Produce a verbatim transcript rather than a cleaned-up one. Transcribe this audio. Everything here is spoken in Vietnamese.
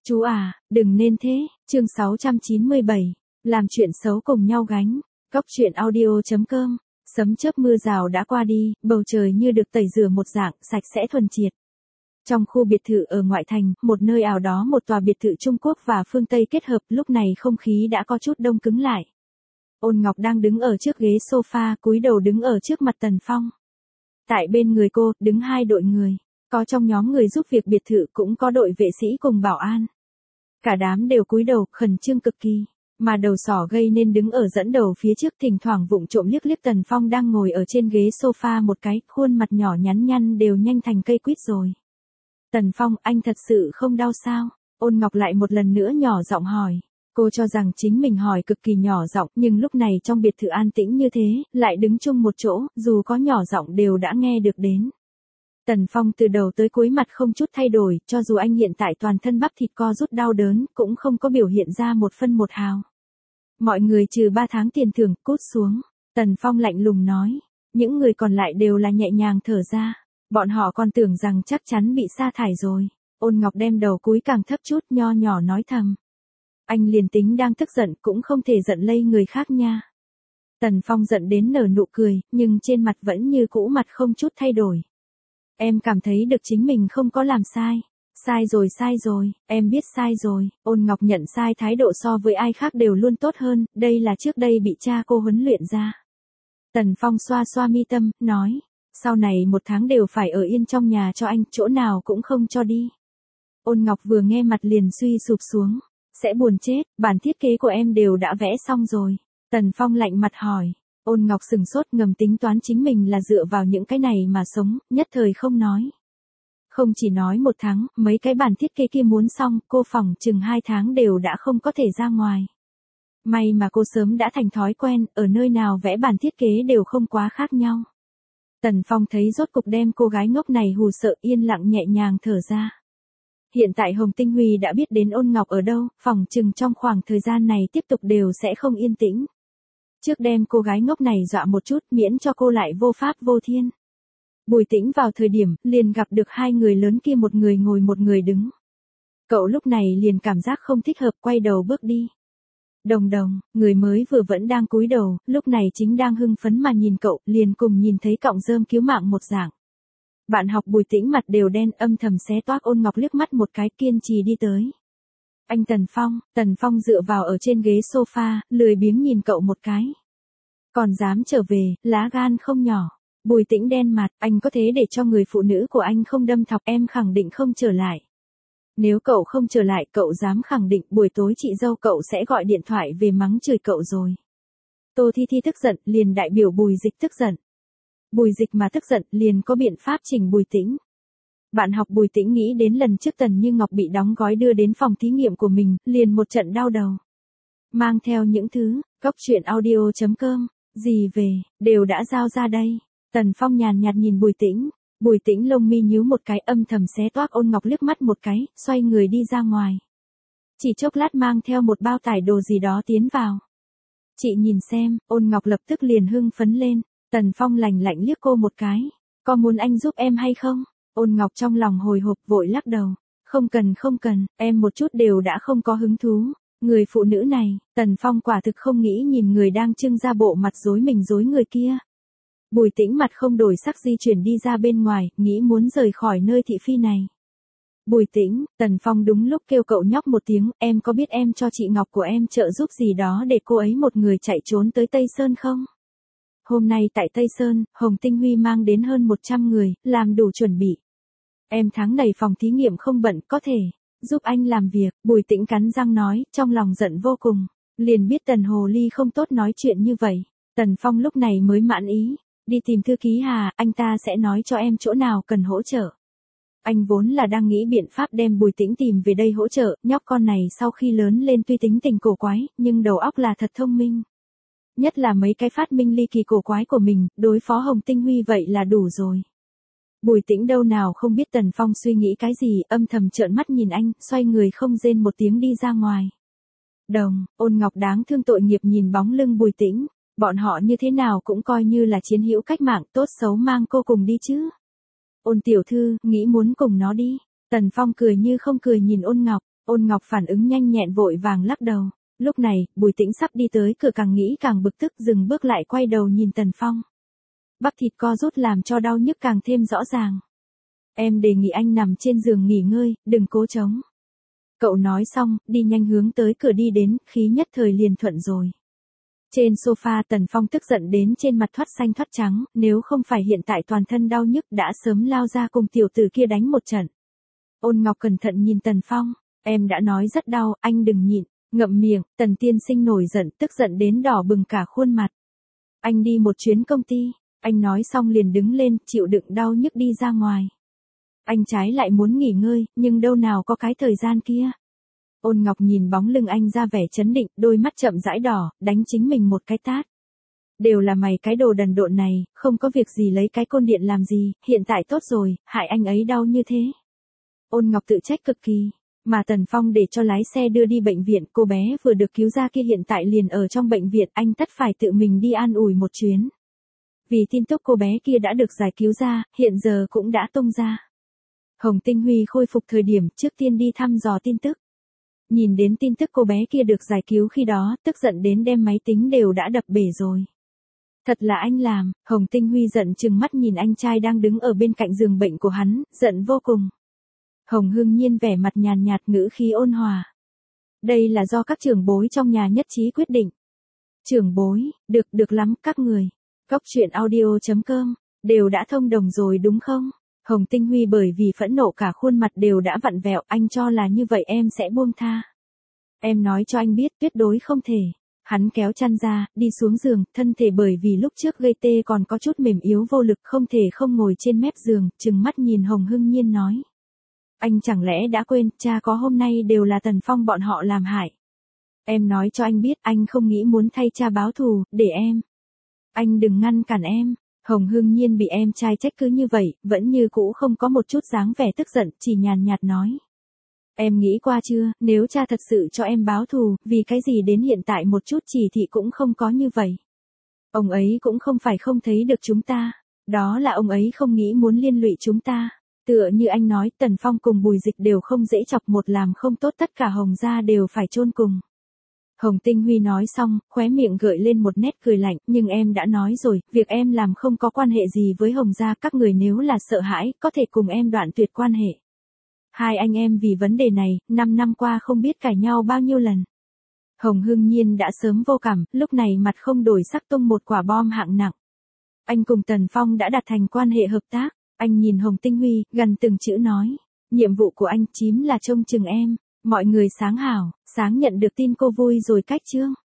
Chú à, đừng nên thế, chương sáu trăm chín mươi bảy, làm chuyện xấu cùng nhau gánh, Cóc truyện audio.com, sấm chớp mưa rào đã qua đi, bầu trời như được tẩy rửa một dạng, sạch sẽ thuần triệt. Trong khu biệt thự ở ngoại thành, một nơi ảo đó một tòa biệt thự Trung Quốc và phương Tây kết hợp, lúc này không khí đã có chút đông cứng lại. Ôn Ngọc đang đứng ở trước ghế sofa, cúi đầu đứng ở trước mặt Tần Phong. Tại bên người cô, đứng hai đội người. Có trong nhóm người giúp việc biệt thự cũng có đội vệ sĩ cùng bảo an. Cả đám đều cúi đầu, khẩn trương cực kỳ. Mà đầu sỏ gây nên đứng ở dẫn đầu phía trước, thỉnh thoảng vụng trộm liếc liếc Tần Phong đang ngồi ở trên ghế sofa một cái, khuôn mặt nhỏ nhắn nhăn đều nhanh thành cây quýt rồi. Tần Phong, anh thật sự không đau sao? Ôn Ngọc lại một lần nữa nhỏ giọng hỏi. Cô cho rằng chính mình hỏi cực kỳ nhỏ giọng, nhưng lúc này trong biệt thự an tĩnh như thế, lại đứng chung một chỗ, dù có nhỏ giọng đều đã nghe được đến. Tần Phong từ đầu tới cuối mặt không chút thay đổi, cho dù anh hiện tại toàn thân bắp thịt co rút đau đớn, cũng không có biểu hiện ra một phân một hào. Mọi người trừ ba tháng tiền thưởng, cút xuống. Tần Phong lạnh lùng nói. Những người còn lại đều là nhẹ nhàng thở ra. Bọn họ còn tưởng rằng chắc chắn bị sa thải rồi. Ôn Ngọc đem đầu cúi càng thấp chút, nho nhỏ nói thầm. Anh liền tính đang tức giận cũng không thể giận lây người khác nha. Tần Phong giận đến nở nụ cười, nhưng trên mặt vẫn như cũ mặt không chút thay đổi. Em cảm thấy được chính mình không có làm sai. Sai rồi sai rồi, em biết sai rồi. Ôn Ngọc nhận sai thái độ so với ai khác đều luôn tốt hơn, đây là trước đây bị cha cô huấn luyện ra. Tần Phong xoa xoa mi tâm, nói. Sau này một tháng đều phải ở yên trong nhà cho anh, chỗ nào cũng không cho đi. Ôn Ngọc vừa nghe mặt liền suy sụp xuống. Sẽ buồn chết, bản thiết kế của em đều đã vẽ xong rồi. Tần Phong lạnh mặt hỏi. Ôn Ngọc sừng sốt, ngầm tính toán chính mình là dựa vào những cái này mà sống, nhất thời không nói. Không chỉ nói một tháng, mấy cái bản thiết kế kia muốn xong, cô phỏng chừng hai tháng đều đã không có thể ra ngoài. May mà cô sớm đã thành thói quen, ở nơi nào vẽ bản thiết kế đều không quá khác nhau. Tần Phong thấy rốt cục đem cô gái ngốc này hù sợ, yên lặng nhẹ nhàng thở ra. Hiện tại Hồng Tinh Huy đã biết đến Ôn Ngọc ở đâu, phỏng chừng trong khoảng thời gian này tiếp tục đều sẽ không yên tĩnh. Trước đem cô gái ngốc này dọa một chút, miễn cho cô lại vô pháp vô thiên. Bùi Tĩnh vào thời điểm, liền gặp được hai người lớn kia, một người ngồi một người đứng. Cậu lúc này liền cảm giác không thích hợp, quay đầu bước đi. Đồng Đồng, người mới vừa vẫn đang cúi đầu, lúc này chính đang hưng phấn mà nhìn cậu, liền cùng nhìn thấy cọng rơm cứu mạng một dạng. Bạn học Bùi Tĩnh mặt đều đen, âm thầm xé toác Ôn Ngọc liếc mắt một cái, kiên trì đi tới. Anh Tần Phong, Tần Phong dựa vào ở trên ghế sofa, lười biếng nhìn cậu một cái. Còn dám trở về, lá gan không nhỏ. Bùi Tĩnh đen mặt, anh có thế để cho người phụ nữ của anh không đâm thọc, em khẳng định không trở lại. Nếu cậu không trở lại, cậu dám khẳng định buổi tối chị dâu cậu sẽ gọi điện thoại về mắng chửi cậu rồi. Tô Thi Thi tức giận, liền đại biểu Bùi Dịch tức giận. Bùi Dịch mà tức giận, liền có biện pháp chỉnh Bùi Tĩnh. Bạn học Bùi Tĩnh nghĩ đến lần trước Tần Như Ngọc bị đóng gói đưa đến phòng thí nghiệm của mình, liền một trận đau đầu. Mang theo những thứ, Cóc truyện audio.com, gì về, đều đã giao ra đây. Tần Phong nhàn nhạt nhìn Bùi Tĩnh. Bùi Tĩnh lông mi nhíu một cái, âm thầm xé toác Ôn Ngọc liếc mắt một cái, xoay người đi ra ngoài. Chỉ chốc lát mang theo một bao tải đồ gì đó tiến vào. Chị nhìn xem, Ôn Ngọc lập tức liền hưng phấn lên. Tần Phong lạnh lạnh liếc cô một cái. Có muốn anh giúp em hay không? Ôn Ngọc trong lòng hồi hộp vội lắc đầu. Không cần không cần, em một chút đều đã không có hứng thú. Người phụ nữ này, Tần Phong quả thực không nghĩ nhìn người đang trưng ra bộ mặt dối mình dối người kia. Bùi Tĩnh mặt không đổi sắc di chuyển đi ra bên ngoài, nghĩ muốn rời khỏi nơi thị phi này. Bùi Tĩnh, Tần Phong đúng lúc kêu cậu nhóc một tiếng, em có biết em cho chị Ngọc của em trợ giúp gì đó để cô ấy một người chạy trốn tới Tây Sơn không? Hôm nay tại Tây Sơn, Hồng Tinh Huy mang đến hơn một trăm người, làm đủ chuẩn bị. Em tháng này phòng thí nghiệm không bận, có thể giúp anh làm việc. Bùi Tĩnh cắn răng nói, trong lòng giận vô cùng. Liền biết Tần Hồ Ly không tốt nói chuyện như vậy. Tần Phong lúc này mới mãn ý. Đi tìm thư ký Hà, anh ta sẽ nói cho em chỗ nào cần hỗ trợ. Anh vốn là đang nghĩ biện pháp đem Bùi Tĩnh tìm về đây hỗ trợ, nhóc con này sau khi lớn lên tuy tính tình cổ quái, nhưng đầu óc là thật thông minh. Nhất là mấy cái phát minh ly kỳ cổ quái của mình, đối phó Hồng Tinh Huy vậy là đủ rồi. Bùi Tĩnh đâu nào không biết Tần Phong suy nghĩ cái gì, âm thầm trợn mắt nhìn anh, xoay người không rên một tiếng đi ra ngoài. Đồng, Ôn Ngọc đáng thương tội nghiệp nhìn bóng lưng Bùi Tĩnh. Bọn họ như thế nào cũng coi như là chiến hữu cách mạng, tốt xấu mang cô cùng đi chứ. Ôn tiểu thư, nghĩ muốn cùng nó đi. Tần Phong cười như không cười nhìn Ôn Ngọc. Ôn Ngọc phản ứng nhanh nhẹn vội vàng lắc đầu. Lúc này, Bùi Tĩnh sắp đi tới cửa càng nghĩ càng bực tức dừng bước lại quay đầu nhìn Tần Phong. Bắp thịt co rút làm cho đau nhức càng thêm rõ ràng. Em đề nghị anh nằm trên giường nghỉ ngơi, đừng cố chống. Cậu nói xong, đi nhanh hướng tới cửa đi đến, khí nhất thời liền thuận rồi. Trên sofa Tần Phong tức giận đến trên mặt thoát xanh thoát trắng, nếu không phải hiện tại toàn thân đau nhức đã sớm lao ra cùng tiểu tử kia đánh một trận. Ôn Ngọc cẩn thận nhìn Tần Phong, em đã nói rất đau, anh đừng nhịn, ngậm miệng. Tần tiên sinh nổi giận, tức giận đến đỏ bừng cả khuôn mặt. Anh đi một chuyến công ty, anh nói xong liền đứng lên, chịu đựng đau nhức đi ra ngoài. Anh trái lại muốn nghỉ ngơi, nhưng đâu nào có cái thời gian kia. Ôn Ngọc nhìn bóng lưng anh ra vẻ chấn định, đôi mắt chậm rãi đỏ, đánh chính mình một cái tát. Đều là mày cái đồ đần độn này, không có việc gì lấy cái côn điện làm gì, hiện tại tốt rồi, hại anh ấy đau như thế. Ôn Ngọc tự trách cực kỳ, mà Tần Phong để cho lái xe đưa đi bệnh viện, cô bé vừa được cứu ra kia hiện tại liền ở trong bệnh viện, anh tất phải tự mình đi an ủi một chuyến. Vì tin tức cô bé kia đã được giải cứu ra, hiện giờ cũng đã tung ra. Hồng Tinh Huy khôi phục thời điểm trước tiên đi thăm dò tin tức. Nhìn đến tin tức cô bé kia được giải cứu khi đó, tức giận đến đem máy tính đều đã đập bể rồi. Thật là anh làm, Hồng Tinh Huy giận chừng mắt nhìn anh trai đang đứng ở bên cạnh giường bệnh của hắn, giận vô cùng. Hồng Hưng Nhiên vẻ mặt nhàn nhạt ngữ khí ôn hòa. Đây là do các trưởng bối trong nhà nhất trí quyết định. Trưởng bối, được được lắm các người. Cóc truyện audio chấm com, đều đã thông đồng rồi đúng không? Hồng Tinh Huy bởi vì phẫn nộ cả khuôn mặt đều đã vặn vẹo, anh cho là như vậy em sẽ buông tha. Em nói cho anh biết tuyệt đối không thể. Hắn kéo chăn ra, đi xuống giường, thân thể bởi vì lúc trước gây tê còn có chút mềm yếu vô lực không thể không ngồi trên mép giường, trừng mắt nhìn Hồng Hưng Nhiên nói. Anh chẳng lẽ đã quên, cha có hôm nay đều là Tần Phong bọn họ làm hại. Em nói cho anh biết anh không nghĩ muốn thay cha báo thù, để em. Anh đừng ngăn cản em. Hồng Hưng Nhiên bị em trai trách cứ như vậy, vẫn như cũ không có một chút dáng vẻ tức giận, chỉ nhàn nhạt nói. Em nghĩ qua chưa, nếu cha thật sự cho em báo thù, vì cái gì đến hiện tại một chút chỉ thị cũng không có như vậy. Ông ấy cũng không phải không thấy được chúng ta, đó là ông ấy không nghĩ muốn liên lụy chúng ta. Tựa như anh nói, Tần Phong cùng Bùi Dịch đều không dễ chọc, một làm không tốt tất cả Hồng gia đều phải chôn cùng. Hồng Tinh Huy nói xong, khóe miệng gợi lên một nét cười lạnh, nhưng em đã nói rồi, việc em làm không có quan hệ gì với Hồng gia, các người nếu là sợ hãi, có thể cùng em đoạn tuyệt quan hệ. Hai anh em vì vấn đề này, năm năm qua không biết cãi nhau bao nhiêu lần. Hồng Hưng Nhiên đã sớm vô cảm, lúc này mặt không đổi sắc tung một quả bom hạng nặng. Anh cùng Tần Phong đã đạt thành quan hệ hợp tác, anh nhìn Hồng Tinh Huy, gần từng chữ nói. Nhiệm vụ của anh chính là trông chừng em, mọi người sáng hảo, sáng nhận được tin cô vui rồi cách chương.